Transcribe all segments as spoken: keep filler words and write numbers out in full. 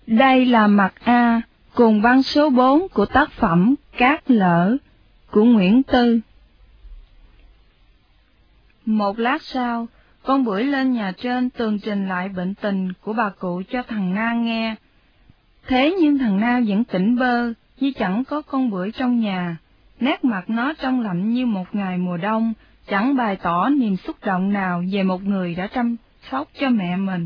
Đây là mặt A cùng văn số bốn của tác phẩm Cát Lở của Nguyễn Tư. Một lát sau, con Bưởi lên nhà trên tường trình lại bệnh tình của bà cụ cho thằng Na nghe. Thế nhưng thằng Na vẫn tỉnh bơ, như chẳng có con Bưởi trong nhà. Nét mặt nó trông lạnh như một ngày mùa đông, chẳng bày tỏ niềm xúc động nào về một người đã chăm sóc cho mẹ mình.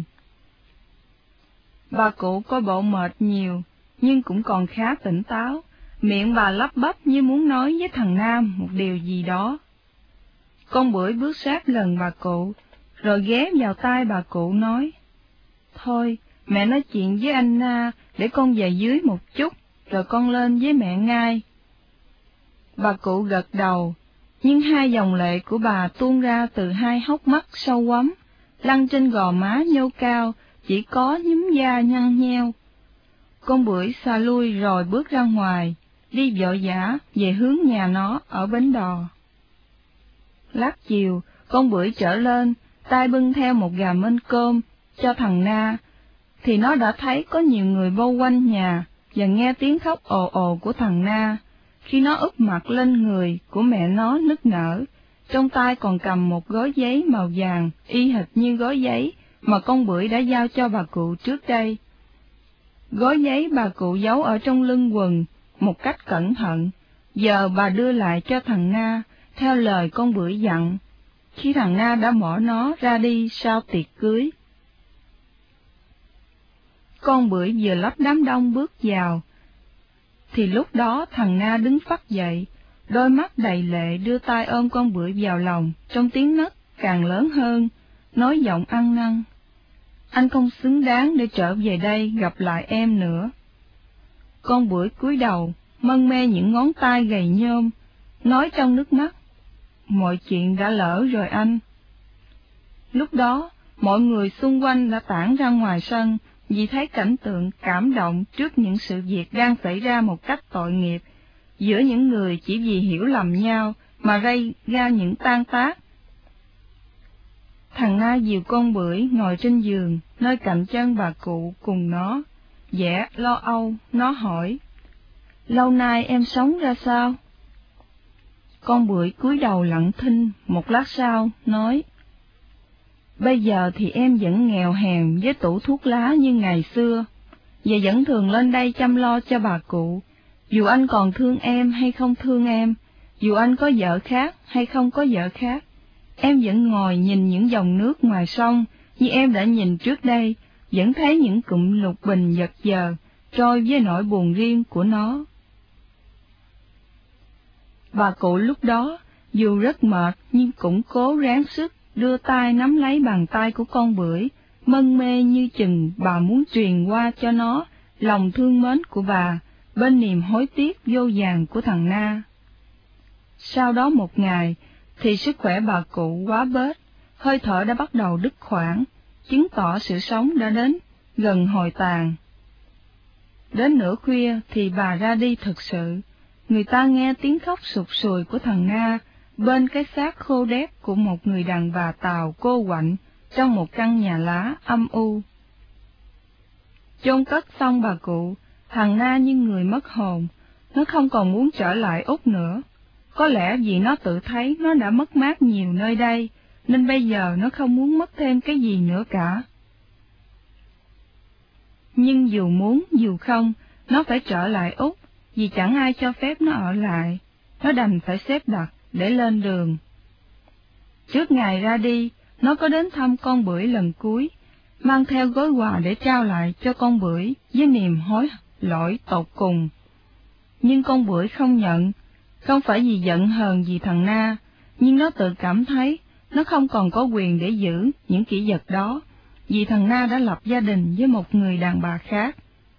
Bà cụ coi bộ mệt nhiều, nhưng cũng còn khá tỉnh táo, miệng bà lắp bắp như muốn nói với thằng Nam một điều gì đó. Con Bưởi bước sát gần bà cụ, rồi ghé vào tai bà cụ nói, thôi, mẹ nói chuyện với anh Na để con về dưới một chút, rồi con lên với mẹ ngay. Bà cụ gật đầu, nhưng hai dòng lệ của bà tuôn ra từ hai hốc mắt sâu quắm, lăn trên gò má nhô cao, chỉ có nhúm da nhăn nheo. Con Bưởi xa lui rồi bước ra ngoài, đi vội vã về hướng nhà nó ở bến đò. Lát chiều, con Bưởi trở lên, tay bưng theo một gà mên cơm cho thằng Na, thì nó đã thấy có nhiều người bao quanh nhà và nghe tiếng khóc ồ ồ của thằng Na, khi nó úp mặt lên người của mẹ nó nức nở, trong tay còn cầm một gói giấy màu vàng y hệt như gói giấy mà con Bưởi đã giao cho bà cụ trước đây. Gói giấy bà cụ giấu ở trong lưng quần một cách cẩn thận, giờ bà đưa lại cho thằng Na theo lời con Bưởi dặn, khi thằng Na đã bỏ nó ra đi sau tiệc cưới. Con Bưởi vừa lấp đám đông bước vào, thì lúc đó thằng Na đứng phắt dậy, đôi mắt đầy lệ đưa tay ôm con Bưởi vào lòng, trong tiếng nấc càng lớn hơn, nói giọng ăn năn, anh không xứng đáng để trở về đây gặp lại em nữa. Con Bưởi cúi đầu, mân mê những ngón tay gầy nhôm, nói trong nước mắt, mọi chuyện đã lỡ rồi anh. Lúc đó, mọi người xung quanh đã tản ra ngoài sân, vì thấy cảnh tượng cảm động trước những sự việc đang xảy ra một cách tội nghiệp, giữa những người chỉ vì hiểu lầm nhau mà gây ra những tan tác. Thằng Na dìu con Bưởi ngồi trên giường, nơi cạnh chân bà cụ cùng nó, vẻ lo âu, nó hỏi, lâu nay em sống ra sao? Con Bưởi cúi đầu lặng thinh, một lát sau, nói, bây giờ thì em vẫn nghèo hèn với tủ thuốc lá như ngày xưa, và vẫn thường lên đây chăm lo cho bà cụ, dù anh còn thương em hay không thương em, dù anh có vợ khác hay không có vợ khác. Em vẫn ngồi nhìn những dòng nước ngoài sông như em đã nhìn trước đây, vẫn thấy những cụm lục bình giật giờ, trôi với nỗi buồn riêng của nó. Bà cụ lúc đó, dù rất mệt nhưng cũng cố ráng sức đưa tay nắm lấy bàn tay của con Bưởi, mân mê như chừng bà muốn truyền qua cho nó lòng thương mến của bà, bên niềm hối tiếc vô vàn của thằng Na. Sau đó một ngày, thì sức khỏe bà cụ quá bết, hơi thở đã bắt đầu đứt quãng, chứng tỏ sự sống đã đến gần hồi tàn. Đến nửa khuya thì bà ra đi thực sự, người ta nghe tiếng khóc sụt sùi của thằng Na bên cái xác khô đét của một người đàn bà Tàu cô quạnh trong một căn nhà lá âm u. Chôn cất xong bà cụ, thằng Na như người mất hồn, nó không còn muốn trở lại Úc nữa. Có lẽ vì nó tự thấy nó đã mất mát nhiều nơi đây, nên bây giờ nó không muốn mất thêm cái gì nữa cả. Nhưng dù muốn dù không, nó phải trở lại Úc, vì chẳng ai cho phép nó ở lại. Nó đành phải xếp đặt để lên đường. Trước ngày ra đi, nó có đến thăm con Bưởi lần cuối, mang theo gói quà để trao lại cho con Bưởi với niềm hối lỗi tột cùng. Nhưng con Bưởi không nhận, không phải vì giận hờn vì thằng Na, nhưng nó tự cảm thấy nó không còn có quyền để giữ những kỷ vật đó, vì thằng Na đã lập gia đình với một người đàn bà khác.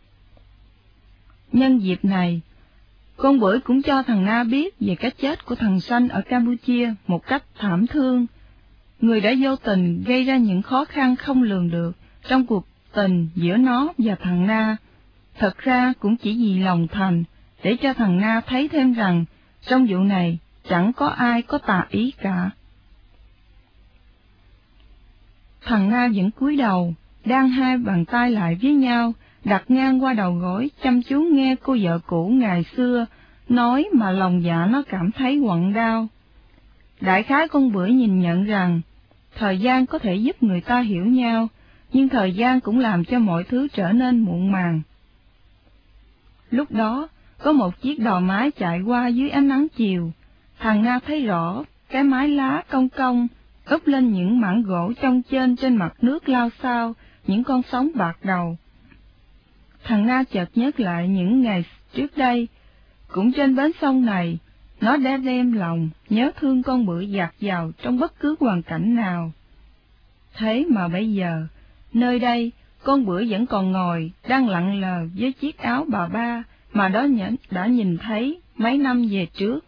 Nhân dịp này, con Bưởi cũng cho thằng Na biết về cái chết của thằng Sanh ở Campuchia một cách thảm thương, người đã vô tình gây ra những khó khăn không lường được trong cuộc tình giữa nó và thằng Na. Thật ra cũng chỉ vì lòng thành, để cho thằng Na thấy thêm rằng trong vụ này chẳng có ai có tà ý cả. Thằng Na vẫn cúi đầu, đang hai bàn tay lại với nhau, đặt ngang qua đầu gối, chăm chú nghe cô vợ cũ ngày xưa nói mà lòng dạ nó cảm thấy quặn đau. Đại khái con Bưởi nhìn nhận rằng, thời gian có thể giúp người ta hiểu nhau, nhưng thời gian cũng làm cho mọi thứ trở nên muộn màng. Lúc đó, có một chiếc đò mái chạy qua dưới ánh nắng chiều, thằng Na thấy rõ cái mái lá cong cong, úp lên những mảng gỗ trong trên trên mặt nước lao xao, những con sóng bạc đầu. Thằng Na chợt nhớ lại những ngày trước đây, cũng trên bến sông này, nó đã đem lòng nhớ thương con Bưởi dạt dào trong bất cứ hoàn cảnh nào. Thế mà bây giờ, nơi đây, con Bưởi vẫn còn ngồi, đang lặng lờ với chiếc áo bà ba mà đó đã nhìn thấy mấy năm về trước.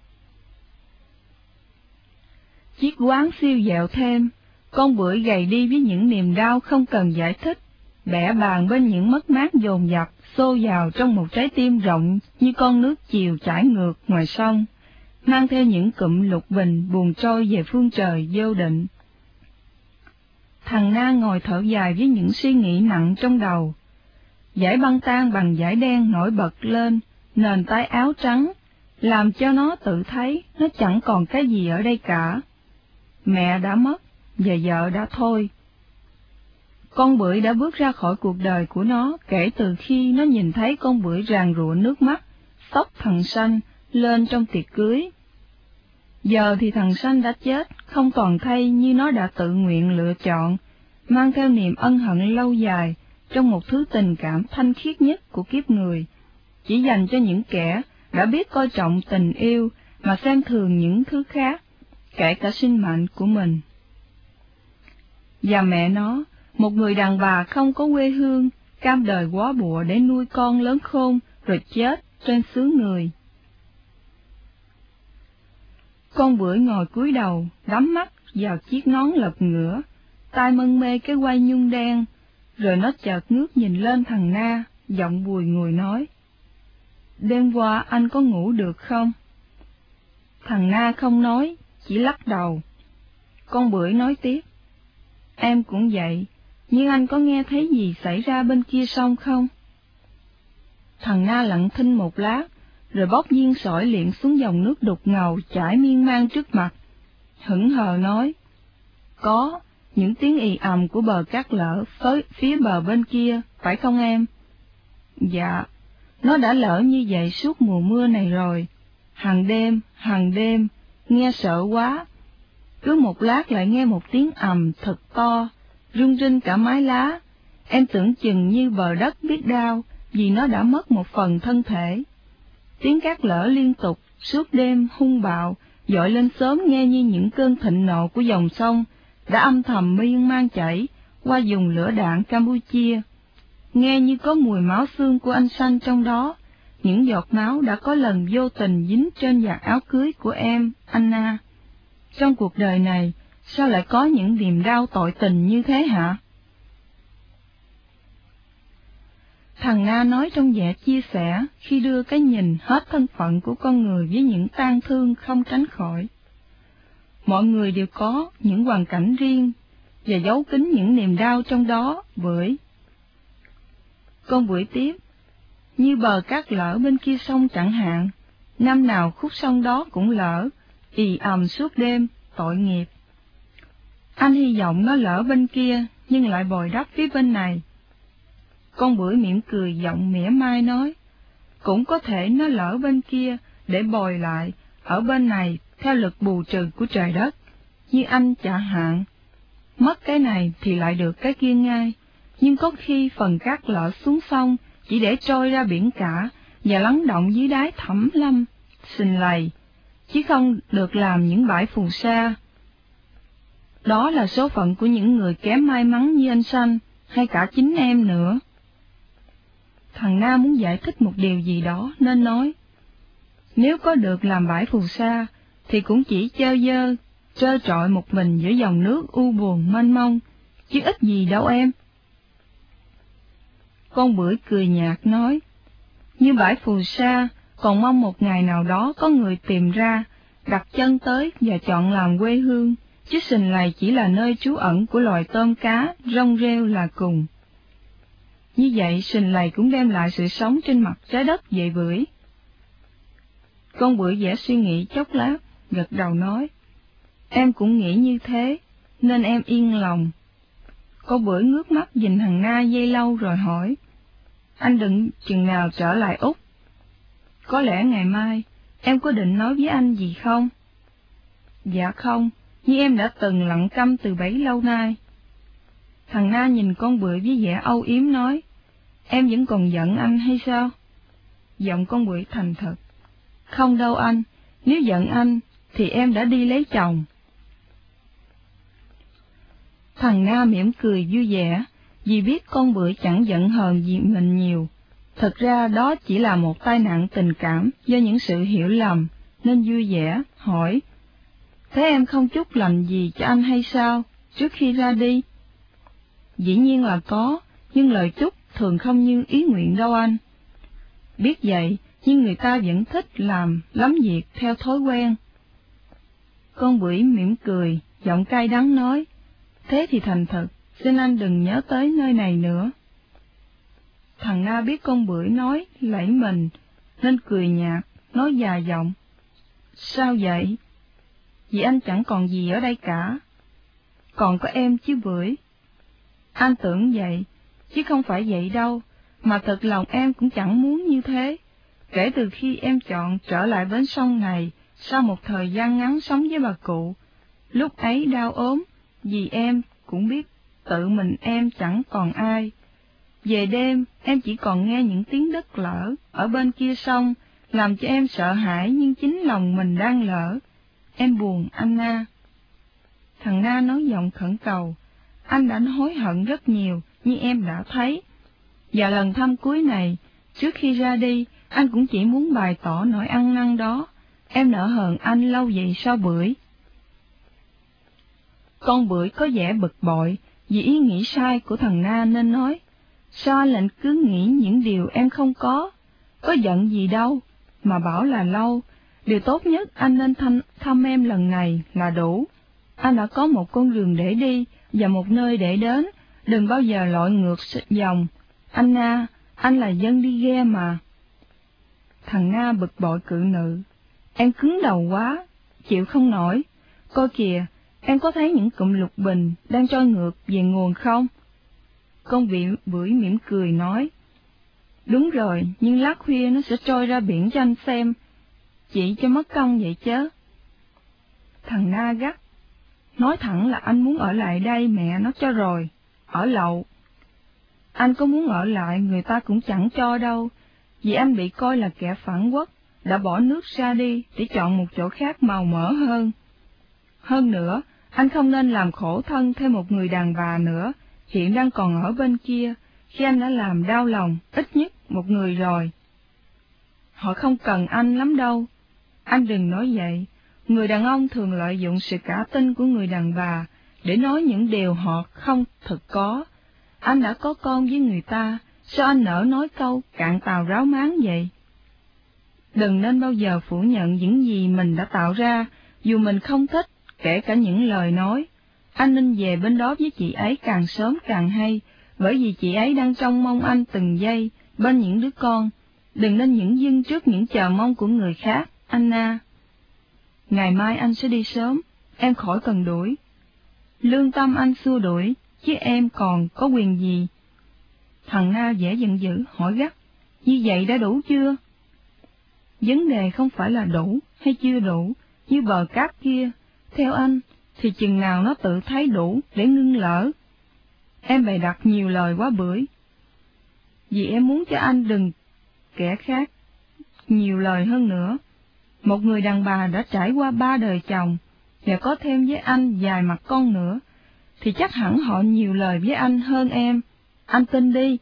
Chiếc quán siêu dẹo thêm, con Bưởi gầy đi với những niềm đau không cần giải thích, bẻ bàng bên những mất mát dồn dập, xô vào trong một trái tim rộng như con nước chiều chảy ngược ngoài sông, mang theo những cụm lục bình buồn trôi về phương trời vô định. Thằng Na ngồi thở dài với những suy nghĩ nặng trong đầu. Dải băng tan bằng dải đen nổi bật lên, nền tay áo trắng, làm cho nó tự thấy nó chẳng còn cái gì ở đây cả. Mẹ đã mất, và vợ đã thôi. Con Bưởi đã bước ra khỏi cuộc đời của nó kể từ khi nó nhìn thấy con Bưởi ràn rụa nước mắt, xốc thằng Sanh lên trong tiệc cưới. Giờ thì thằng Sanh đã chết, không toàn thay như nó đã tự nguyện lựa chọn, mang theo niềm ân hận lâu dài trong một thứ tình cảm thanh khiết nhất của kiếp người, chỉ dành cho những kẻ đã biết coi trọng tình yêu mà xem thường những thứ khác, kể cả sinh mệnh của mình. Và mẹ nó, một người đàn bà không có quê hương, cam đời quá bụa để nuôi con lớn khôn rồi chết trên xứ người. Con Bưởi ngồi cúi đầu, đắm mắt vào chiếc nón lật ngửa, tai mân mê cái quai nhung đen, rồi nó chợt ngước nhìn lên thằng Na, giọng bùi ngùi nói: "Đêm qua anh có ngủ được không?" Thằng Na không nói, chỉ lắc đầu. Con Bưởi nói tiếp: "Em cũng vậy, nhưng anh có nghe thấy gì xảy ra bên kia sông không?" Thằng Na lặng thinh một lát, rồi bốc viên sỏi liệng xuống dòng nước đục ngầu chảy miên man trước mặt, hững hờ nói: "Có, những tiếng ì ầm của bờ cát lở với phía bờ bên kia, phải không em?" "Dạ, nó đã lở như vậy suốt mùa mưa này rồi, hàng đêm, hàng đêm, nghe sợ quá. Cứ một lát lại nghe một tiếng ầm thật to, rung rinh cả mái lá, em tưởng chừng như bờ đất biết đau vì nó đã mất một phần thân thể. Tiếng cát lở liên tục, suốt đêm hung bạo, dội lên sớm nghe như những cơn thịnh nộ của dòng sông đã âm thầm miên man chảy qua vùng lửa đạn Campuchia. Nghe như có mùi máu xương của anh Sanh trong đó, những giọt máu đã có lần vô tình dính trên vạt áo cưới của em, Anna. Trong cuộc đời này, sao lại có những niềm đau tội tình như thế hả?" Thằng Na nói trong vẻ chia sẻ khi đưa cái nhìn hết thân phận của con người với những tang thương không tránh khỏi. Mọi người đều có những hoàn cảnh riêng và giấu kín những niềm đau trong đó. Bưởi Con Bưởi tiếp: "Như bờ cát lở bên kia sông chẳng hạn, năm nào khúc sông đó cũng lở, ì ầm suốt đêm, tội nghiệp. Anh hy vọng nó lở bên kia, nhưng lại bồi đắp phía bên này." Con Bưởi mỉm cười giọng mỉa mai nói: "Cũng có thể nó lở bên kia để bồi lại ở bên này theo lực bù trừ của trời đất, như anh chẳng hạn. Mất cái này thì lại được cái kia ngay, nhưng có khi phần cát lở xuống sông chỉ để trôi ra biển cả và lắng động dưới đáy thẳm lâm, xình lầy, chứ không được làm những bãi phù sa. Đó là số phận của những người kém may mắn như anh Sanh, hay cả chính em nữa." Thằng Na muốn giải thích một điều gì đó nên nói: "Nếu có được làm bãi phù sa, thì cũng chỉ chơi dơ, trơ trọi một mình giữa dòng nước u buồn mênh mông, chứ ít gì đâu em." Con Bưởi cười nhạt nói: "Như bãi phù sa, còn mong một ngày nào đó có người tìm ra, đặt chân tới và chọn làm quê hương, chứ sình lầy chỉ là nơi trú ẩn của loài tôm cá, rong rêu là cùng. như vậy sình lầy cũng đem lại sự sống trên mặt trái đất vậy bưởi. Con bưởi dễ suy nghĩ chốc lát, gật đầu nói, em cũng nghĩ như thế, nên em yên lòng. Con bưởi ngước mắt nhìn thằng Na giây lâu rồi hỏi, anh định chừng nào trở lại Úc? Có lẽ ngày mai, em có định nói với anh gì không? Dạ không, như em đã từng lặng câm từ bấy lâu nay. Thằng Na nhìn con bưởi với vẻ âu yếm nói, em vẫn còn giận anh hay sao? Giọng con bưởi thành thật, không đâu anh, nếu giận anh, thì em đã đi lấy chồng. Thằng Na mỉm cười vui vẻ, vì biết con bưởi chẳng giận hờn gì mình nhiều. Thật ra đó chỉ là một tai nạn tình cảm do những sự hiểu lầm, nên vui vẻ, hỏi, thế em không chúc lành gì cho anh hay sao, trước khi ra đi? Dĩ nhiên là có, nhưng lời chúc thường không như ý nguyện đâu anh. Biết vậy, nhưng người ta vẫn thích làm lắm việc theo thói quen. Con bưởi mỉm cười, giọng cay đắng nói, thế thì thành thật, xin anh đừng nhớ tới nơi này nữa. Thằng Na biết con bưởi nói lẫy mình, nên cười nhạt, nói già giọng, sao vậy? Vì anh chẳng còn gì ở đây cả. Còn có em chứ bưởi. Anh tưởng vậy, chứ không phải vậy đâu, mà thật lòng em cũng chẳng muốn như thế. Kể từ khi em chọn trở lại bến sông này, sau một thời gian ngắn sống với bà cụ, lúc ấy đau ốm, vì em cũng biết tự mình em chẳng còn ai. Về đêm, em chỉ còn nghe những tiếng đất lở ở bên kia sông, làm cho em sợ hãi nhưng chính lòng mình đang lỡ. Em buồn anh Na. Thằng Na nói giọng khẩn cầu, anh đã hối hận rất nhiều, như em đã thấy. Và lần thăm cuối này, trước khi ra đi, anh cũng chỉ muốn bày tỏ nỗi ăn năn đó. Em nỡ hờn anh lâu vậy sao bưởi? Con bưởi có vẻ bực bội, vì ý nghĩ sai của thằng Na nên nói, sao anh lại cứ nghĩ những điều em không có? Có giận gì đâu, mà bảo là lâu. Điều tốt nhất anh nên thăm, thăm em lần này là đủ. Anh đã có một con đường để đi và một nơi để đến, đừng bao giờ lội ngược dòng. Anh Na, anh là dân đi ghe mà. Thằng Na bực bội cự nữ, em cứng đầu quá, chịu không nổi. Coi kìa, em có thấy những cụm lục bình đang trôi ngược về nguồn không? Con vị bưởi mỉm cười nói, đúng rồi, nhưng lát khuya nó sẽ trôi ra biển cho anh xem, chỉ cho mất công vậy chứ. Thằng Na gắt, nói thẳng là anh muốn ở lại đây mẹ nó cho rồi, ở lậu. Anh có muốn ở lại người ta cũng chẳng cho đâu, vì anh bị coi là kẻ phản quốc, đã bỏ nước ra đi để chọn một chỗ khác màu mỡ hơn. Hơn nữa, anh không nên làm khổ thân thêm một người đàn bà nữa, hiện đang còn ở bên kia, khi anh đã làm đau lòng ít nhất một người rồi. Họ không cần anh lắm đâu. Anh đừng nói vậy, người đàn ông thường lợi dụng sự cả tin của người đàn bà để nói những điều họ không thực có. Anh đã có con với người ta, sao anh nỡ nói câu cạn tàu ráo máng vậy? Đừng nên bao giờ phủ nhận những gì mình đã tạo ra, dù mình không thích, kể cả những lời nói. Anh nên về bên đó với chị ấy càng sớm càng hay, bởi vì chị ấy đang trông mong anh từng giây, bên những đứa con. Đừng nên những dưng trước những chờ mong của người khác, anh Na. Ngày mai anh sẽ đi sớm, em khỏi cần đuổi. Lương tâm anh xua đuổi, chứ em còn có quyền gì? Thằng Na dễ giận dữ, hỏi gắt, như vậy đã đủ chưa? Vấn đề không phải là đủ hay chưa đủ, như bờ cát kia, theo anh, thì chừng nào nó tự thấy đủ để ngưng lỡ. Em bày đặt nhiều lời quá bưởi, vì em muốn cho anh đừng kẻ khác nhiều lời hơn nữa. Một người đàn bà đã trải qua ba đời chồng, và có thêm với anh vài mặt con nữa, thì chắc hẳn họ nhiều lời với anh hơn em, anh tin đi.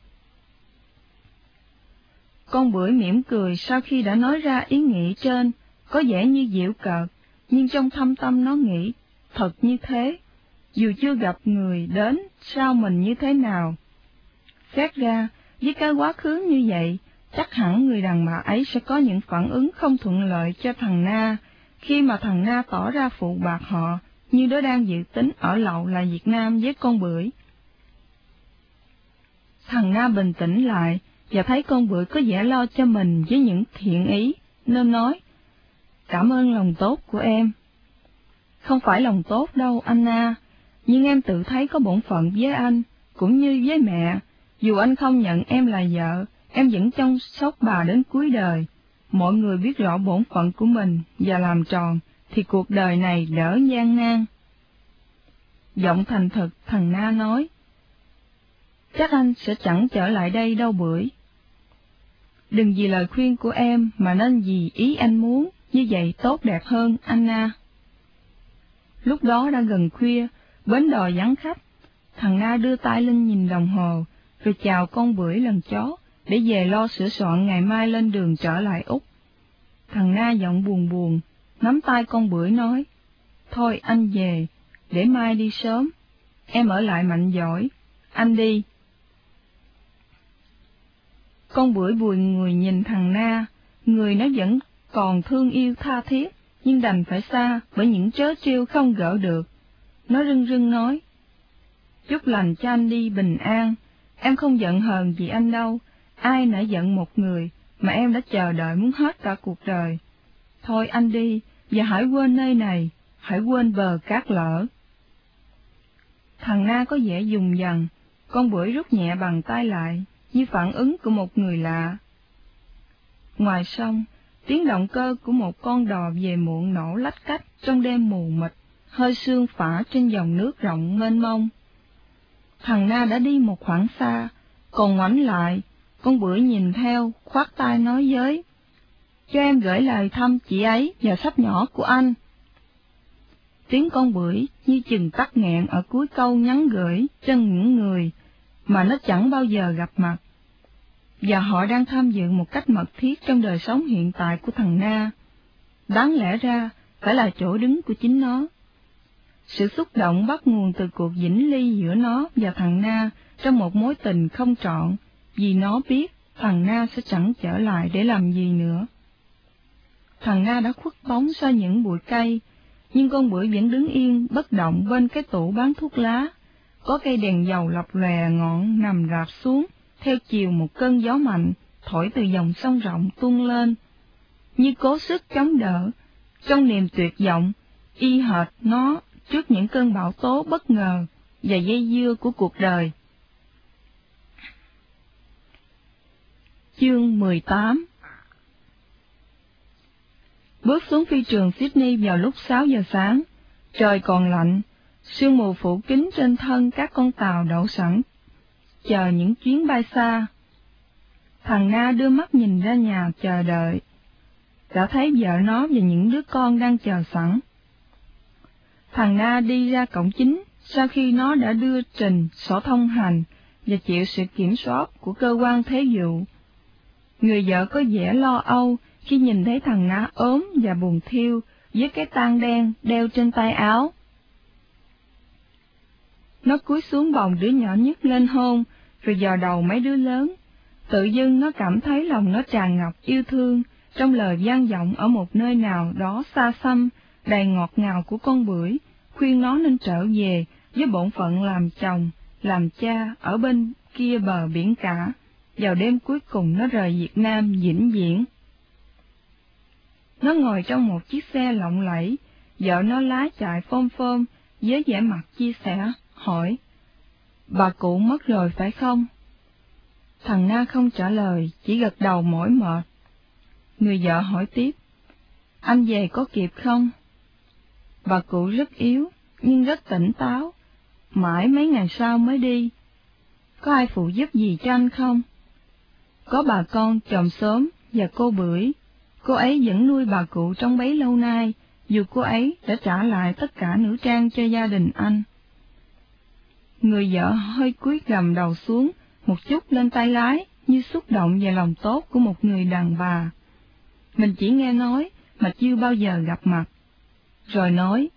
Con bưởi mỉm cười sau khi đã nói ra ý nghĩ trên, có vẻ như giễu cợt, nhưng trong thâm tâm nó nghĩ, thật như thế, dù chưa gặp người đến sau mình như thế nào. Xét ra, với cái quá khứ như vậy, chắc hẳn người đàn bà ấy sẽ có những phản ứng không thuận lợi cho thằng Na, khi mà thằng Na tỏ ra phụ bạc họ, như nó đang dự tính ở lậu là Việt Nam với con bưởi. Thằng Na bình tĩnh lại, và thấy con bưởi có vẻ lo cho mình với những thiện ý, nên nói, cảm ơn lòng tốt của em. Không phải lòng tốt đâu, anh Na, nhưng em tự thấy có bổn phận với anh, cũng như với mẹ. Dù anh không nhận em là vợ, em vẫn chăm sóc bà đến cuối đời. Mọi người biết rõ bổn phận của mình và làm tròn, thì cuộc đời này đỡ gian nan. Giọng thành thực, thằng Na nói, chắc anh sẽ chẳng trở lại đây đâu Bưởi. Đừng vì lời khuyên của em mà nên vì ý anh muốn, như vậy tốt đẹp hơn, anh Na. Lúc đó đã gần khuya, bến đò vắng khách. Thằng Na đưa tay lên nhìn đồng hồ, rồi chào con Bưởi lần chó, để về lo sửa soạn ngày mai lên đường trở lại Úc. Thằng Na giọng buồn buồn, nắm tay con Bưởi nói, thôi anh về, để mai đi sớm. Em ở lại mạnh giỏi, anh đi. Con Bưởi bùi người nhìn thằng Na, người nó vẫn còn thương yêu tha thiết, nhưng đành phải xa bởi những trớ trêu không gỡ được. Nó rưng rưng nói, chúc lành cho anh đi bình an, em không giận hờn gì anh đâu, ai nỡ giận một người mà em đã chờ đợi muốn hết cả cuộc đời. Thôi anh đi, và hãy quên nơi này, hãy quên bờ cát lở. Thằng Na có vẻ dùng dần, con Bưởi rút nhẹ bàn tay lại, như phản ứng của một người lạ. Ngoài sông, tiếng động cơ của một con đò về muộn nổ lách cách trong đêm mù mịt, hơi sương phả trên dòng nước rộng mênh mông. Thằng Na đã đi một khoảng xa, còn ngoảnh lại, con Bưởi nhìn theo, khoát tay nói với, cho em gửi lời thăm chị ấy và sắp nhỏ của anh. Tiếng con Bưởi như chừng tắc nghẹn ở cuối câu nhắn gửi cho những người mà nó chẳng bao giờ gặp mặt, và họ đang tham dự một cách mật thiết trong đời sống hiện tại của thằng Na. Đáng lẽ ra phải là chỗ đứng của chính nó. Sự xúc động bắt nguồn từ cuộc vĩnh ly giữa nó và thằng Na trong một mối tình không trọn, vì nó biết thằng Na sẽ chẳng trở lại để làm gì nữa. Thằng Na đã khuất bóng sau những bụi cây, nhưng con Bưởi vẫn đứng yên bất động bên cái tủ bán thuốc lá. Có cây đèn dầu lập lòe ngọn nằm rạp xuống, theo chiều một cơn gió mạnh, thổi từ dòng sông rộng tuôn lên, như cố sức chống đỡ, trong niềm tuyệt vọng, y hệt nó trước những cơn bão tố bất ngờ và dây dưa của cuộc đời. Chương mười tám. Bước xuống phi trường Sydney vào lúc sáu giờ sáng, trời còn lạnh, sương mù phủ kín trên thân các con tàu đậu sẵn, chờ những chuyến bay xa. Thằng Na đưa mắt nhìn ra nhà chờ đợi, đã thấy vợ nó và những đứa con đang chờ sẵn. Thằng Na đi ra cổng chính sau khi nó đã đưa trình sổ thông hành và chịu sự kiểm soát của cơ quan thuế vụ. Người vợ có vẻ lo âu khi nhìn thấy thằng Na ốm và buồn thiu với cái tang đen đeo trên tay áo. Nó cúi xuống bồng đứa nhỏ nhất lên hôn, rồi dò đầu mấy đứa lớn. Tự dưng nó cảm thấy lòng nó tràn ngập yêu thương trong lời vang vọng ở một nơi nào đó xa xăm, đầy ngọt ngào của con Bưởi, khuyên nó nên trở về với bổn phận làm chồng, làm cha ở bên kia bờ biển cả, vào đêm cuối cùng nó rời Việt Nam vĩnh viễn. Nó ngồi trong một chiếc xe lộng lẫy, vợ nó lái chạy phôm phôm với vẻ mặt chia sẻ, hỏi, bà cụ mất rồi phải không? Thằng Na không trả lời, chỉ gật đầu mỏi mệt. Người vợ hỏi tiếp, anh về có kịp không? Bà cụ rất yếu, nhưng rất tỉnh táo, mãi mấy ngày sau mới đi. Có ai phụ giúp gì cho anh không? Có bà con, chòm xóm và cô Bưởi. Cô ấy vẫn nuôi bà cụ trong bấy lâu nay, dù cô ấy đã trả lại tất cả nữ trang cho gia đình anh. Người vợ hơi cúi gằm đầu xuống một chút lên tay lái, như xúc động về lòng tốt của một người đàn bà. Mình chỉ nghe nói mà chưa bao giờ gặp mặt. Rồi nói,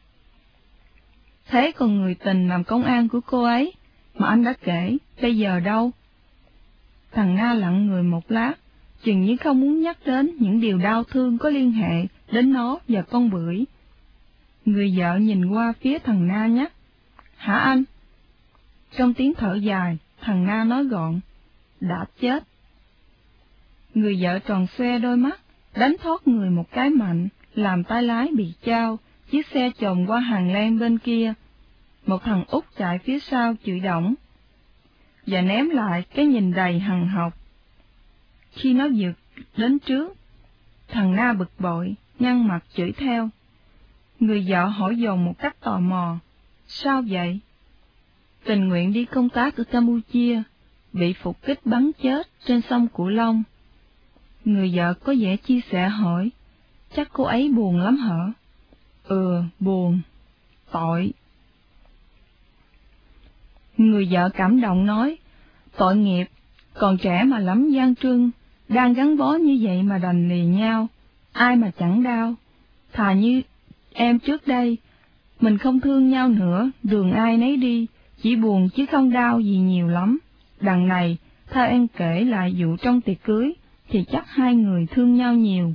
thế còn người tình làm công an của cô ấy mà anh đã kể, bây giờ đâu? Thằng Na lặng người một lát, chừng như không muốn nhắc đến những điều đau thương có liên hệ đến nó và con Bưởi. Người vợ nhìn qua phía thằng Na nhắc, hả anh? Trong tiếng thở dài, thằng Na nói gọn, đã chết. Người vợ tròn xoe đôi mắt, đánh thoát người một cái mạnh, làm tay lái bị chao, chiếc xe chồm qua hàng len bên kia. Một thằng út chạy phía sau chửi đổng, và ném lại cái nhìn đầy hằn học. Khi nó vượt đến trước, thằng Na bực bội, nhăn mặt chửi theo. Người vợ hỏi dồn một cách tò mò, sao vậy? Tình nguyện đi công tác ở Campuchia, bị phục kích bắn chết trên sông Cửu Long. Người vợ có vẻ chia sẻ hỏi, chắc cô ấy buồn lắm hả? Ừ, buồn, tội. Người vợ cảm động nói, tội nghiệp, còn trẻ mà lắm gian trưng, đang gắn bó như vậy mà đành lìa nhau, ai mà chẳng đau. Thà như em trước đây, mình không thương nhau nữa, đường ai nấy đi, chỉ buồn chứ không đau gì nhiều lắm. Đằng này, theo em kể lại vụ trong tiệc cưới, thì chắc hai người thương nhau nhiều.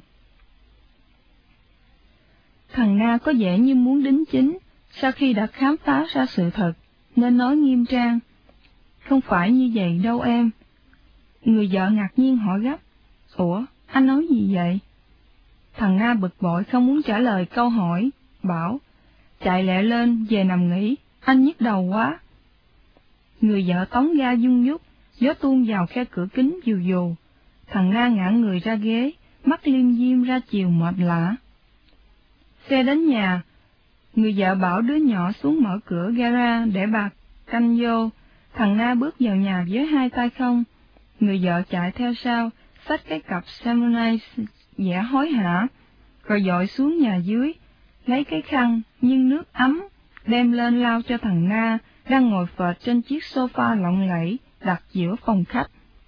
Thằng Na có vẻ như muốn đính chính, sau khi đã khám phá ra sự thật, nên nói nghiêm trang. Không phải như vậy đâu em. Người vợ ngạc nhiên hỏi gấp, ủa, anh nói gì vậy? Thằng Na bực bội không muốn trả lời câu hỏi, bảo, chạy lẹ lên, về nằm nghỉ, anh nhức đầu quá. Người vợ tống ga dung dút, gió tuôn vào khe cửa kính dù dù. Thằng Na ngã người ra ghế, mắt liêm diêm ra chiều mệt lả. Xe đến nhà, người vợ bảo đứa nhỏ xuống mở cửa gara để bà canh vô. Thằng Na bước vào nhà với hai tay không. Người vợ chạy theo sau, xách cái cặp samurai vẻ hối hả, rồi dội xuống nhà dưới, lấy cái khăn nhưng nước ấm, đem lên lau cho thằng Na đang ngồi phệt trên chiếc sofa lộng lẫy đặt giữa phòng khách.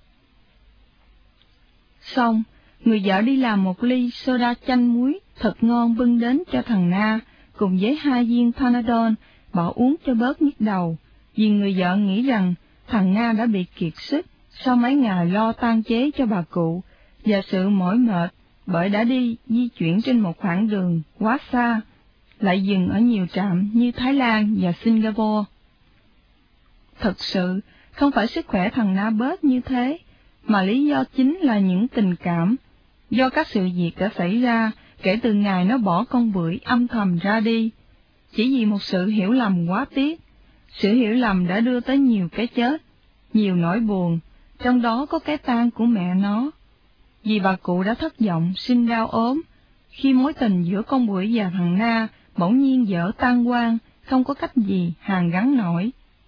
Xong, người vợ đi làm một ly soda chanh muối thật ngon bưng đến cho thằng Na, cùng với hai viên Panadol, bỏ uống cho bớt nhức đầu, vì người vợ nghĩ rằng thằng Na đã bị kiệt sức sau mấy ngày lo tang chế cho bà cụ, và sự mỏi mệt bởi đã đi di chuyển trên một khoảng đường quá xa, lại dừng ở nhiều trạm như Thái Lan và Singapore. Thật sự, không phải sức khỏe thằng Na bớt như thế, mà lý do chính là những tình cảm, do các sự việc đã xảy ra kể từ ngày nó bỏ con bưởi âm thầm ra đi, chỉ vì một sự hiểu lầm quá tiếc. Sự hiểu lầm đã đưa tới nhiều cái chết, nhiều nỗi buồn, trong đó có cái tang của mẹ nó. Vì bà cụ đã thất vọng, sinh đau ốm, khi mối tình giữa con bưởi và thằng Na bỗng nhiên vỡ tan hoang, không có cách gì hàn gắn nổi.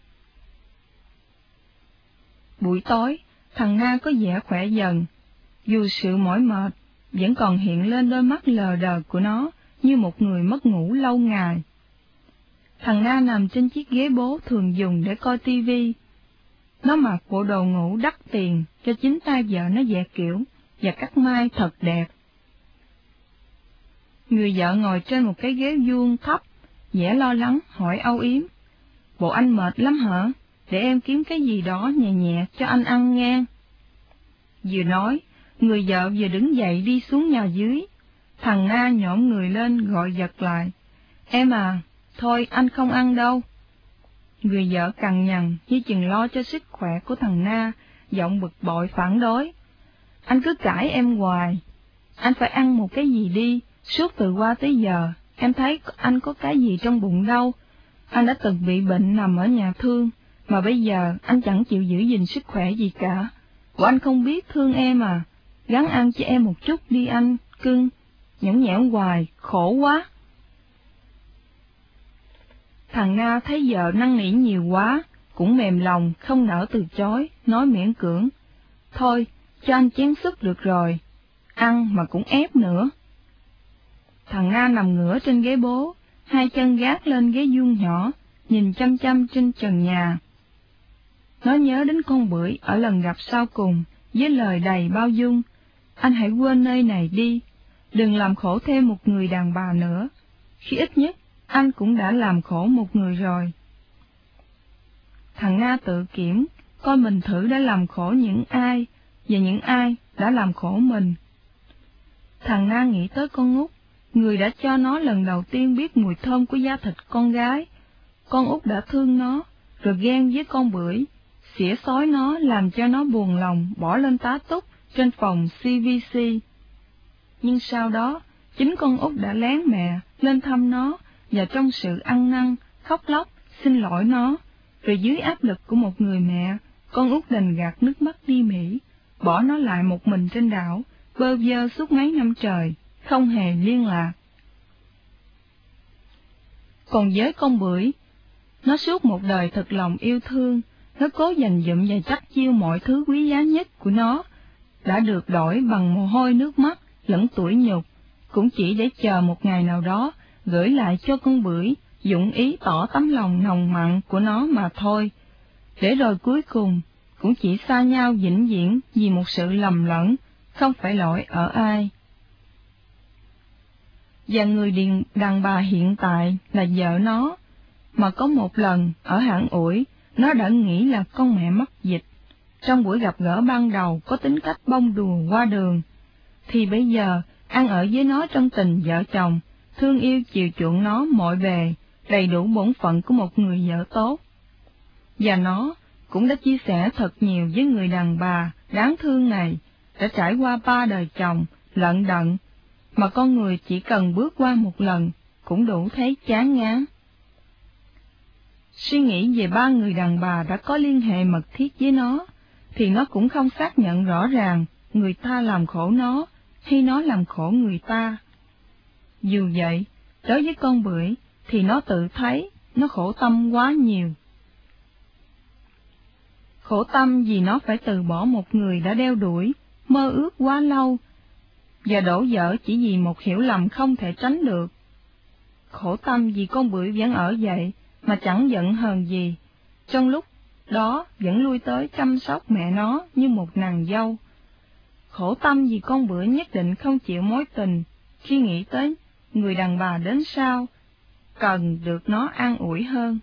Buổi tối, thằng Na có vẻ khỏe dần, dù sự mỏi mệt vẫn còn hiện lên đôi mắt lờ đờ của nó như một người mất ngủ lâu ngày. Thằng Na nằm trên chiếc ghế bố thường dùng để coi tivi. Nó mặc bộ đồ ngủ đắt tiền cho chính tay vợ nó vẽ kiểu và cắt may thật đẹp. Người vợ ngồi trên một cái ghế vuông thấp, vẻ lo lắng hỏi âu yếm, bộ anh mệt lắm hả? Để em kiếm cái gì đó nhẹ nhẹ cho anh ăn nghe. Vừa nói, người vợ vừa đứng dậy đi xuống nhà dưới. Thằng Na nhổm người lên gọi giật lại, em à, thôi anh không ăn đâu. Người vợ cằn nhằn như chừng lo cho sức khỏe của thằng Na, giọng bực bội phản đối. Anh cứ cãi em hoài, anh phải ăn một cái gì đi, suốt từ qua tới giờ, em thấy anh có cái gì trong bụng đâu. Anh đã từng bị bệnh nằm ở nhà thương, mà bây giờ anh chẳng chịu giữ gìn sức khỏe gì cả. Bộ anh không biết thương em à, gắng ăn cho em một chút đi anh, cưng, nhõng nhẽo hoài, khổ quá. Thằng Na thấy vợ năn nỉ nhiều quá, cũng mềm lòng, không nỡ từ chối, nói miễn cưỡng. Thôi, cho anh chén súp được rồi, ăn mà cũng ép nữa. Thằng Na nằm ngửa trên ghế bố, hai chân gác lên ghế vuông nhỏ, nhìn chăm chăm trên trần nhà. Nó nhớ đến con bưởi ở lần gặp sau cùng, với lời đầy bao dung, anh hãy quên nơi này đi, đừng làm khổ thêm một người đàn bà nữa, khi ít nhất anh cũng đã làm khổ một người rồi. Thằng Na tự kiểm, coi mình thử đã làm khổ những ai, và những ai đã làm khổ mình. Thằng Na nghĩ tới con út, người đã cho nó lần đầu tiên biết mùi thơm của da thịt con gái. Con út đã thương nó, rồi ghen với con bưởi, xỉa xói nó làm cho nó buồn lòng bỏ lên tá túc trên phòng xê vê xê. Nhưng sau đó, chính con út đã lén mẹ lên thăm nó và trong sự ăn năn, khóc lóc, xin lỗi nó, rồi dưới áp lực của một người mẹ, con út đành gạt nước mắt đi Mỹ, bỏ nó lại một mình trên đảo, bơ vơ suốt mấy năm trời, không hề liên lạc. Còn với con bưởi, nó suốt một đời thật lòng yêu thương, nó cố dành dụm và chắc chiêu mọi thứ quý giá nhất của nó, đã được đổi bằng mồ hôi nước mắt, lẫn tủi nhục, cũng chỉ để chờ một ngày nào đó, gửi lại cho con bưởi, dụng ý tỏ tấm lòng nồng mặn của nó mà thôi, để rồi cuối cùng, cũng chỉ xa nhau vĩnh viễn vì một sự lầm lẫn, không phải lỗi ở ai. Và người điền đàn bà hiện tại là vợ nó, mà có một lần ở hãng ủi, nó đã nghĩ là con mẹ mắc dịch. Trong buổi gặp gỡ ban đầu có tính cách bông đùa qua đường, thì bây giờ ăn ở với nó trong tình vợ chồng, thương yêu chiều chuộng nó mọi bề, đầy đủ bổn phận của một người vợ tốt. Và nó cũng đã chia sẻ thật nhiều với người đàn bà đáng thương này, đã trải qua ba đời chồng, lận đận, mà con người chỉ cần bước qua một lần, cũng đủ thấy chán ngán. Suy nghĩ về ba người đàn bà đã có liên hệ mật thiết với nó, thì nó cũng không xác nhận rõ ràng người ta làm khổ nó, hay nó làm khổ người ta. Dù vậy, đối với con bưởi, thì nó tự thấy nó khổ tâm quá nhiều. Khổ tâm vì nó phải từ bỏ một người đã đeo đuổi, mơ ước quá lâu, và đổ vỡ chỉ vì một hiểu lầm không thể tránh được. Khổ tâm vì con bưởi vẫn ở vậy, mà chẳng giận hờn gì, trong lúc đó vẫn lui tới chăm sóc mẹ nó như một nàng dâu. Khổ tâm vì con bưởi nhất định không chịu mối tình, khi nghĩ tới người đàn bà đến sau, cần được nó an ủi hơn.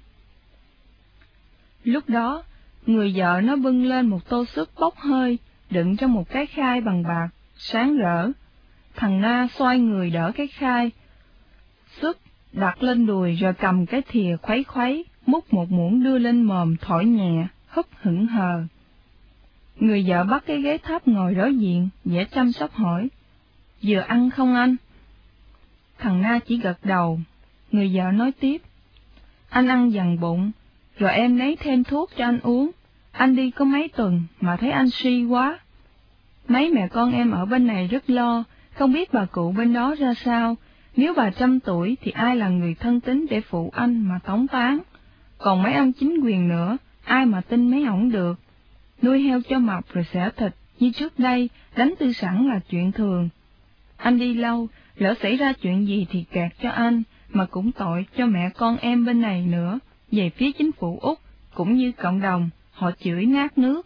Lúc đó, người vợ nó bưng lên một tô súp bốc hơi, đựng trong một cái khay bằng bạc, sáng rỡ. Thằng Na xoay người đỡ cái khay, súp đặt lên đùi rồi cầm cái thìa khuấy khuấy, múc một muỗng đưa lên mồm thổi nhẹ, húp hững hờ. Người vợ bắt cái ghế thấp ngồi đối diện, vẻ chăm sóc hỏi, vừa ăn không anh? Thằng Na chỉ gật đầu. Người vợ nói tiếp, anh ăn dằn bụng, rồi em lấy thêm thuốc cho anh uống. Anh đi có mấy tuần mà thấy anh suy quá. Mấy mẹ con em ở bên này rất lo, không biết bà cụ bên đó ra sao. Nếu bà trăm tuổi thì ai là người thân tín để phụ anh mà tống tán. Còn mấy ông chính quyền nữa, ai mà tin mấy ổng được. Nuôi heo cho mập rồi xẻ thịt, như trước đây, đánh tư sản là chuyện thường. Anh đi lâu, lỡ xảy ra chuyện gì thì kẹt cho anh, mà cũng tội cho mẹ con em bên này nữa. Về phía chính phủ Úc, cũng như cộng đồng, họ chửi nát nước.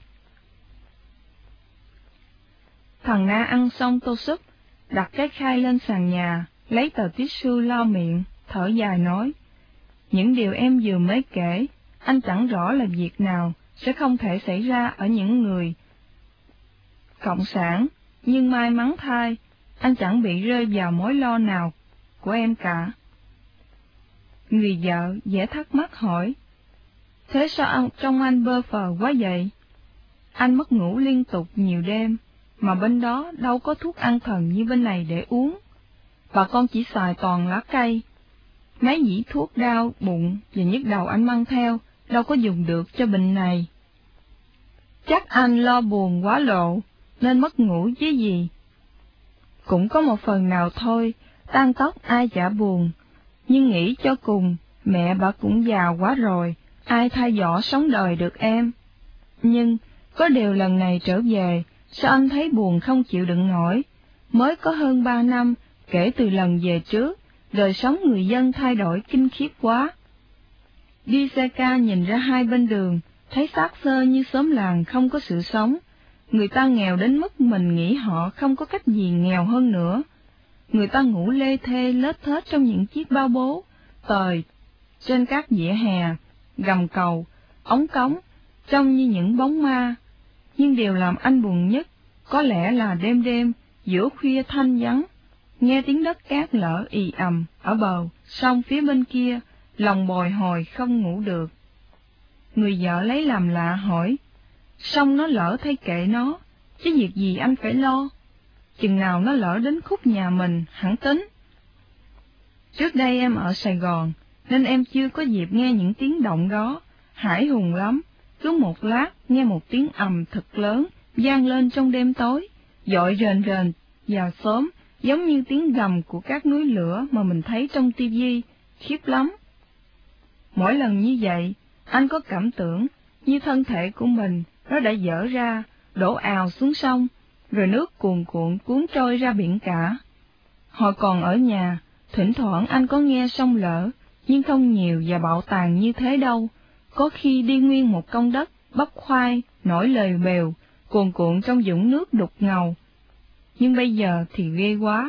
Thằng Na ăn xong tô súp, đặt cái khay lên sàn nhà, lấy tờ tissue lau miệng, thở dài nói, những điều em vừa mới kể, anh chẳng rõ là việc nào sẽ không thể xảy ra ở những người cộng sản, nhưng may mắn thay, anh chẳng bị rơi vào mối lo nào của em cả. Người vợ dễ thắc mắc hỏi, thế sao ông, trông anh bơ phờ quá vậy? Anh mất ngủ liên tục nhiều đêm, mà bên đó đâu có thuốc an thần như bên này để uống. Bà con chỉ xài toàn lá cây. Mấy dĩ thuốc đau bụng và nhức đầu anh mang theo, đâu có dùng được cho bệnh này. Chắc anh lo buồn quá lộ, nên mất ngủ chứ gì. Cũng có một phần nào thôi, tan tóc ai chả buồn, nhưng nghĩ cho cùng, mẹ bà cũng già quá rồi, ai thay dõi sống đời được em. Nhưng, có điều lần này trở về, sao anh thấy buồn không chịu đựng nổi? Mới có hơn ba năm, kể từ lần về trước, đời sống người dân thay đổi kinh khiếp quá. Đi xe ca nhìn ra hai bên đường, thấy xác xơ như xóm làng không có sự sống. Người ta nghèo đến mức mình nghĩ họ không có cách gì nghèo hơn nữa. Người ta ngủ lê thê lết thết trong những chiếc bao bố, tời, trên các vỉa hè, gầm cầu, ống cống, trông như những bóng ma. Nhưng điều làm anh buồn nhất, có lẽ là đêm đêm, giữa khuya thanh vắng, nghe tiếng đất cát lở ì ầm ở bờ, sông phía bên kia, lòng bồi hồi không ngủ được. Người vợ lấy làm lạ hỏi, Xong nó lỡ thấy kệ nó, chứ việc gì anh phải lo. Chừng nào nó lỡ đến khúc nhà mình, hẳn tính. Trước đây em ở Sài Gòn, nên em chưa có dịp nghe những tiếng động đó, hãi hùng lắm. Cứ một lát, nghe một tiếng ầm thật lớn, vang lên trong đêm tối, dội rền rền vào xóm, giống như tiếng gầm của các núi lửa mà mình thấy trong tivi, khiếp lắm. Mỗi lần như vậy, anh có cảm tưởng như thân thể của mình nó đã dở ra, đổ ào xuống sông, rồi nước cuồn cuộn cuốn trôi ra biển cả. Hồi còn ở nhà, thỉnh thoảng anh có nghe sông lở, nhưng không nhiều và bạo tàn như thế đâu. Có khi đi nguyên một công đất, bắp khoai, nổi lều bèo, cuồn cuộn trong vũng nước đục ngầu. Nhưng bây giờ thì ghê quá.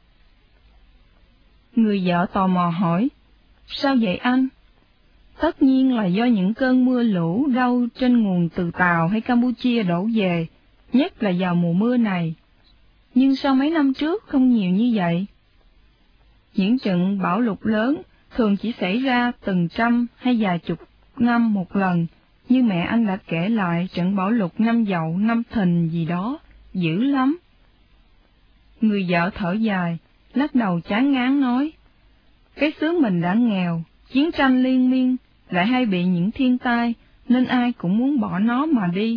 Người vợ tò mò hỏi, sao vậy anh? Tất nhiên là do những cơn mưa lũ đâu trên nguồn từ Tàu hay Campuchia đổ về, nhất là vào mùa mưa này. Nhưng sao mấy năm trước không nhiều như vậy? Những trận bão lụt lớn thường chỉ xảy ra từng trăm hay vài chục năm một lần, như mẹ anh đã kể lại trận bão lụt năm Dậu, năm Thìn gì đó, dữ lắm. Người vợ thở dài, lắc đầu chán ngán nói, cái xứ mình đã nghèo, chiến tranh liên miên, lại hay bị những thiên tai, nên ai cũng muốn bỏ nó mà đi.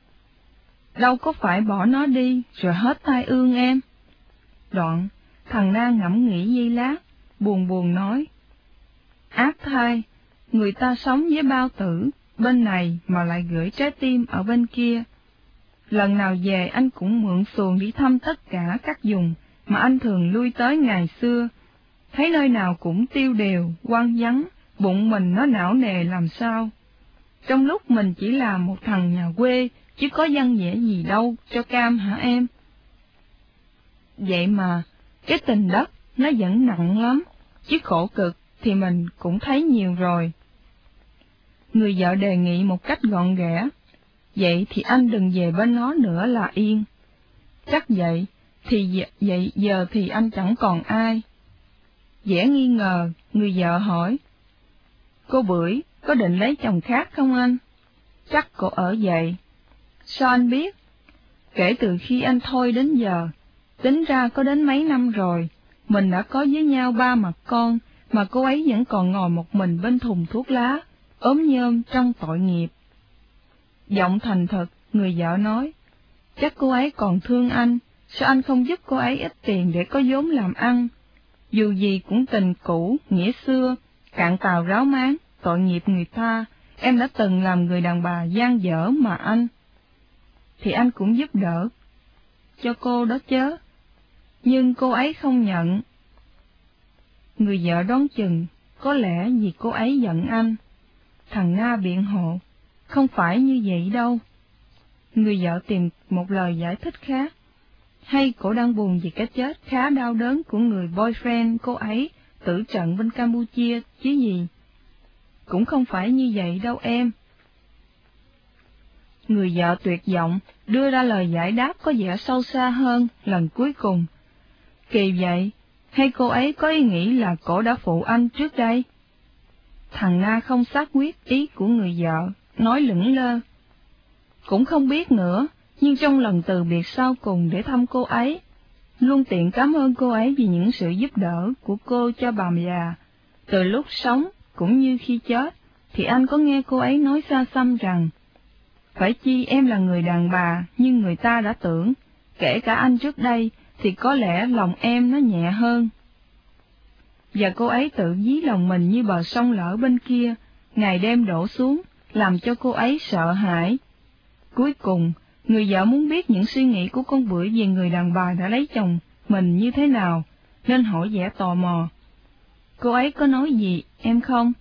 Đâu có phải bỏ nó đi, rồi hết tai ương em. Đoạn, thằng Na ngẫm nghĩ giây lát, buồn buồn nói, ác thay, người ta sống với bao tử, bên này mà lại gửi trái tim ở bên kia. Lần nào về anh cũng mượn xuồng đi thăm tất cả các vùng mà anh thường lui tới ngày xưa, thấy nơi nào cũng tiêu điều, hoang vắng, bụng mình nó não nề làm sao. Trong lúc mình chỉ là một thằng nhà quê, chứ có văn vẻ gì đâu cho cam hả em? Vậy mà, cái tình đất nó vẫn nặng lắm, chứ khổ cực thì mình cũng thấy nhiều rồi. Người vợ đề nghị một cách gọn ghẽ, vậy thì anh đừng về bên nó nữa là yên. Chắc vậy, thì vậy giờ thì anh chẳng còn ai. Vẻ nghi ngờ, người vợ hỏi, cô Bưởi có định lấy chồng khác không anh? Chắc cô ở vậy. Sao anh biết? Kể từ khi anh thôi đến giờ, tính ra có đến mấy năm rồi, mình đã có với nhau ba mặt con, mà cô ấy vẫn còn ngồi một mình bên thùng thuốc lá, ốm nhơm trong tội nghiệp. Giọng thành thật, người vợ nói, chắc cô ấy còn thương anh, sao anh không giúp cô ấy ít tiền để có vốn làm ăn? Dù gì cũng tình cũ, nghĩa xưa, cạn tàu ráo máng, tội nghiệp người ta, em đã từng làm người đàn bà gian dở mà anh. Thì anh cũng giúp đỡ cho cô đó chớ, nhưng cô ấy không nhận. Người vợ đoán chừng, có lẽ vì cô ấy giận anh. Thằng Na biện hộ, không phải như vậy đâu. Người vợ tìm một lời giải thích khác, hay cổ đang buồn vì cái chết khá đau đớn của người boyfriend cô ấy tử trận bên Campuchia chứ gì. Cũng không phải như vậy đâu em. Người vợ tuyệt vọng đưa ra lời giải đáp có vẻ sâu xa hơn lần cuối cùng. Kỳ vậy, hay cô ấy có ý nghĩ là cổ đã phụ anh trước đây? Thằng Na không xác quyết ý của người vợ, nói lững lơ. Cũng không biết nữa, nhưng trong lần từ biệt sau cùng để thăm cô ấy, luôn tiện cảm ơn cô ấy vì những sự giúp đỡ của cô cho bà già. Từ lúc sống, cũng như khi chết, thì anh có nghe cô ấy nói xa xăm rằng, phải chi em là người đàn bà, nhưng người ta đã tưởng, kể cả anh trước đây, thì có lẽ lòng em nó nhẹ hơn. Và cô ấy tự dí lòng mình như bờ sông lỡ bên kia, ngày đêm đổ xuống, làm cho cô ấy sợ hãi. Cuối cùng, người vợ muốn biết những suy nghĩ của con Bưởi về người đàn bà đã lấy chồng mình như thế nào, nên hỏi vẻ tò mò. Cô ấy có nói gì, em không?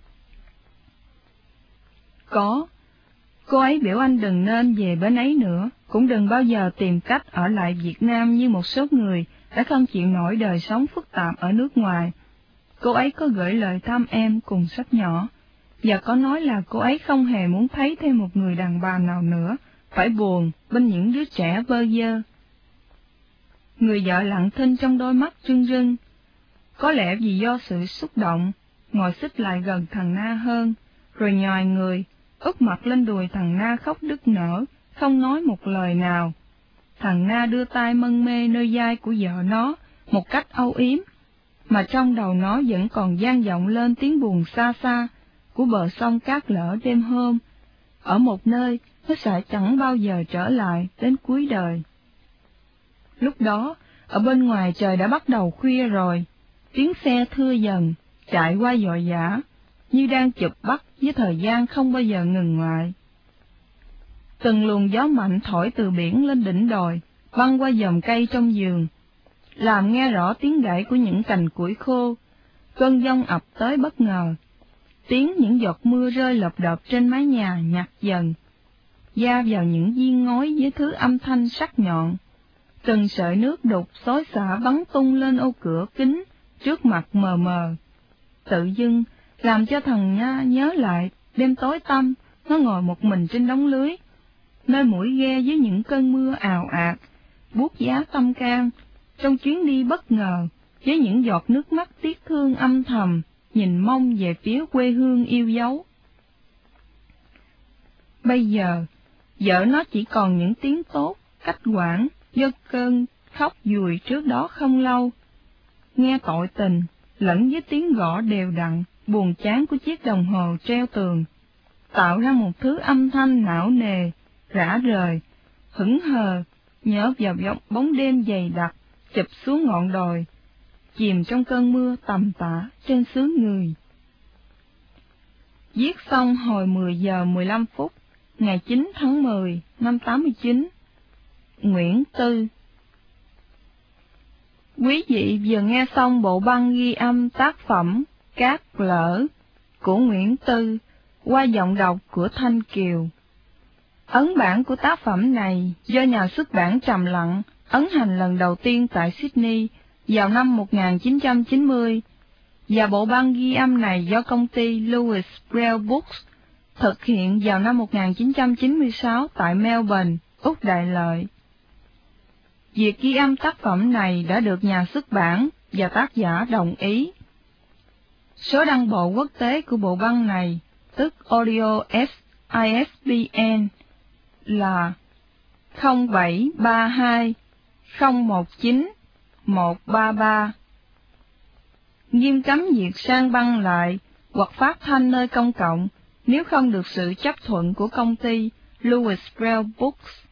Có. Cô ấy biểu anh đừng nên về bên ấy nữa, cũng đừng bao giờ tìm cách ở lại Việt Nam như một số người đã không chịu nổi đời sống phức tạp ở nước ngoài. Cô ấy có gửi lời thăm em cùng sách nhỏ, và có nói là cô ấy không hề muốn thấy thêm một người đàn bà nào nữa phải buồn bên những đứa trẻ bơ vơ. Người vợ lặng thinh trong đôi mắt rưng rưng. Có lẽ vì do sự xúc động, ngồi xích lại gần thằng Na hơn, rồi nhòi người, úp mặt lên đùi thằng Na khóc nức nở, không nói một lời nào. Thằng Na đưa tay mân mê nơi vai của vợ nó một cách âu yếm, mà trong đầu nó vẫn còn vang vọng lên tiếng buồn xa xa của bờ sông cát lở đêm hôm, ở một nơi nó sẽ chẳng bao giờ trở lại đến cuối đời. Lúc đó, ở bên ngoài trời đã bắt đầu khuya rồi, tiếng xe thưa dần, chạy qua vội vã, như đang chụp bắt với thời gian không bao giờ ngừng lại. Từng luồng gió mạnh thổi từ biển lên đỉnh đồi, băng qua dòm cây trong vườn, làm nghe rõ tiếng gãy của những cành củi khô. Cơn giông ập tới bất ngờ, tiếng những giọt mưa rơi lợp đợp trên mái nhà nhạt dần, va vào những viên ngói với thứ âm thanh sắc nhọn. Từng sợi nước đục xối xả bắn tung lên ô cửa kính trước mặt mờ mờ. Tự dưng làm cho thằng Nha nhớ lại đêm tối tăm nó ngồi một mình trên đống lưới, nơi mũi ghe với những cơn mưa ào ạt buốt giá tâm can, trong chuyến đi bất ngờ với những giọt nước mắt tiếc thương âm thầm nhìn mong về phía quê hương yêu dấu. Bây giờ vợ nó chỉ còn những tiếng tốt cách quản do cơn khóc dùi trước đó không lâu, nghe tội tình lẫn với tiếng gõ đều đặn buồn chán của chiếc đồng hồ treo tường, tạo ra một thứ âm thanh não nề, rã rời, hững hờ, nhớ vào bóng đêm dày đặc chụp xuống ngọn đồi, chìm trong cơn mưa tầm tã trên xứ người. Viết xong hồi mười giờ mười lăm phút, ngày chín tháng mười năm tám mươi chín. Nguyễn Tư. Quý vị vừa nghe xong bộ băng ghi âm tác phẩm Cát Lở của Nguyễn Tư qua giọng đọc của Thanh Kiều. Ấn bản của tác phẩm này do nhà xuất bản Trầm Lặng ấn hành lần đầu tiên tại Sydney vào năm một nghìn chín trăm chín mươi, và bộ băng ghi âm này do công ty Lewis Braille Books thực hiện vào năm một nghìn chín trăm chín mươi sáu tại Melbourne, Úc Đại Lợi. Việc ghi âm tác phẩm này đã được nhà xuất bản và tác giả đồng ý. Số đăng bộ quốc tế của bộ băng này, tức Audio I S B N, là không bảy ba hai không một chín một ba ba. Nghiêm cấm việc sang băng lại hoặc phát thanh nơi công cộng nếu không được sự chấp thuận của công ty Lewis Braille Books.